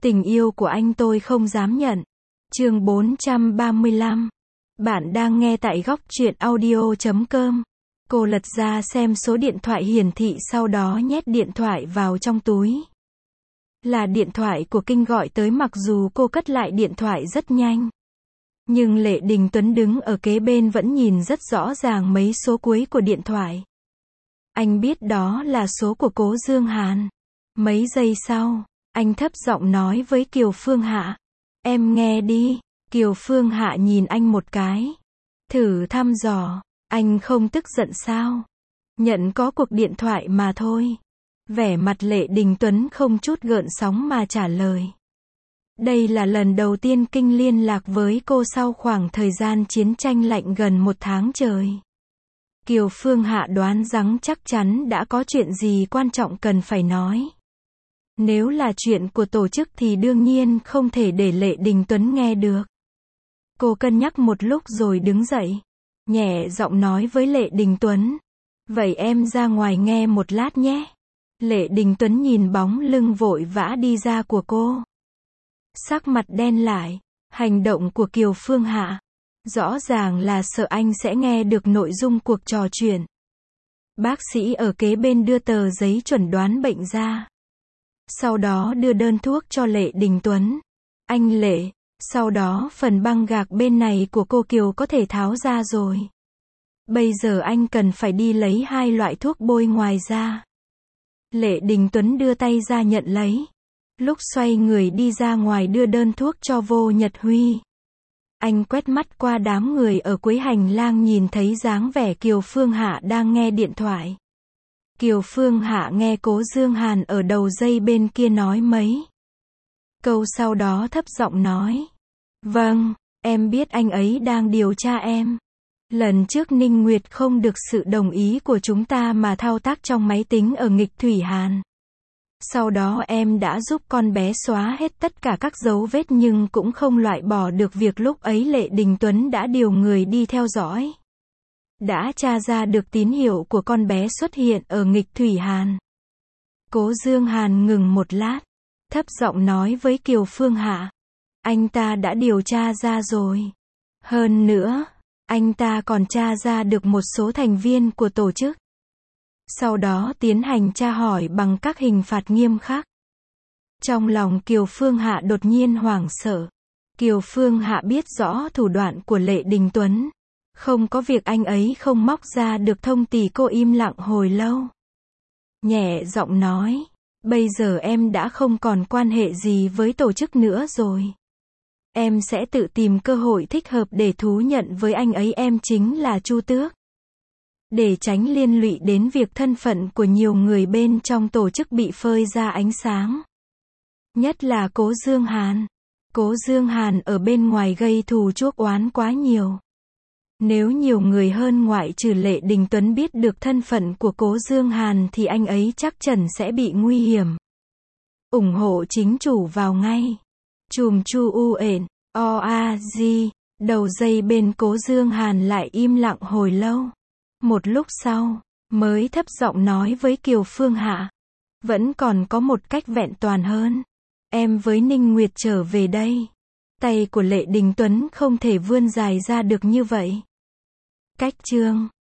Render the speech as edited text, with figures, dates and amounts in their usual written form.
Tình yêu của anh tôi không dám nhận. Chương 435. Bạn đang nghe tại góc truyện audio.com. Cô lật ra xem số điện thoại hiển thị, sau đó nhét điện thoại vào trong túi. Là điện thoại của Kinh gọi tới, mặc dù cô cất lại điện thoại rất nhanh. Nhưng Lệ Đình Tuấn đứng ở kế bên vẫn nhìn rất rõ ràng mấy số cuối của điện thoại. Anh biết đó là số của Cố Dương Hàn. Mấy giây sau, anh thấp giọng nói với Kiều Phương Hạ. Em nghe đi. Kiều Phương Hạ nhìn anh một cái. Thử thăm dò. Anh không tức giận sao? Nhận có cuộc điện thoại mà thôi. Vẻ mặt Lệ Đình Tuấn không chút gợn sóng mà trả lời. Đây là lần đầu tiên Kinh liên lạc với cô sau khoảng thời gian chiến tranh lạnh gần 1 tháng trời. Kiều Phương Hạ đoán rằng chắc chắn đã có chuyện gì quan trọng cần phải nói. Nếu là chuyện của tổ chức thì đương nhiên không thể để Lệ Đình Tuấn nghe được. Cô cân nhắc một lúc rồi đứng dậy, nhẹ giọng nói với Lệ Đình Tuấn. Vậy em ra ngoài nghe một lát nhé. Lệ Đình Tuấn nhìn bóng lưng vội vã đi ra của cô. Sắc mặt đen lại, hành động của Kiều Phương Hạ rõ ràng là sợ anh sẽ nghe được nội dung cuộc trò chuyện. Bác sĩ ở kế bên đưa tờ giấy chuẩn đoán bệnh ra. Sau đó đưa đơn thuốc cho Lệ Đình Tuấn. Anh Lệ, sau đó phần băng gạc bên này của cô Kiều có thể tháo ra rồi. Bây giờ anh cần phải đi lấy 2 loại thuốc bôi ngoài ra. Lệ Đình Tuấn đưa tay ra nhận lấy. Lúc xoay người đi ra ngoài đưa đơn thuốc cho Vô Nhật Huy. Anh quét mắt qua đám người ở cuối hành lang, nhìn thấy dáng vẻ Kiều Phương Hạ đang nghe điện thoại. Kiều Phương Hạ nghe Cố Dương Hàn ở đầu dây bên kia nói mấy câu, sau đó thấp giọng nói. Vâng, em biết anh ấy đang điều tra em. Lần trước Ninh Nguyệt không được sự đồng ý của chúng ta mà thao tác trong máy tính ở nghịch Thủy Hàn. Sau đó em đã giúp con bé xóa hết tất cả các dấu vết, nhưng cũng không loại bỏ được việc lúc ấy Lệ Đình Tuấn đã điều người đi theo dõi. Đã tra ra được tín hiệu của con bé xuất hiện ở nghịch Thủy Hàn. Cố Dương Hàn ngừng một lát, thấp giọng nói với Kiều Phương Hạ. Anh ta đã điều tra ra rồi. Hơn nữa, anh ta còn tra ra được một số thành viên của tổ chức. Sau đó tiến hành tra hỏi bằng các hình phạt nghiêm khắc. Trong lòng Kiều Phương Hạ đột nhiên hoảng sợ. Kiều Phương Hạ biết rõ thủ đoạn của Lệ Đình Tuấn. Không có việc anh ấy không móc ra được thông tì. Cô im lặng hồi lâu, nhẹ giọng nói. Bây giờ em đã không còn quan hệ gì với tổ chức nữa rồi. Em sẽ tự tìm cơ hội thích hợp để thú nhận với anh ấy em chính là Chu Tước. Để tránh liên lụy đến việc thân phận của nhiều người bên trong tổ chức bị phơi ra ánh sáng. Nhất là Cố Dương Hàn. Cố Dương Hàn ở bên ngoài gây thù chuốc oán quá nhiều. Nếu nhiều người hơn ngoại trừ Lệ Đình Tuấn biết được thân phận của Cố Dương Hàn thì anh ấy chắc chắn sẽ bị nguy hiểm. Ủng hộ chính chủ vào ngay. Chùm chu u ện, o-a-di. Đầu dây bên Cố Dương Hàn lại im lặng hồi lâu. Một lúc sau, mới thấp giọng nói với Kiều Phương Hạ. Vẫn còn có một cách vẹn toàn hơn. Em với Ninh Nguyệt trở về đây. Tay của Lệ Đình Tuấn không thể vươn dài ra được như vậy. Cách chương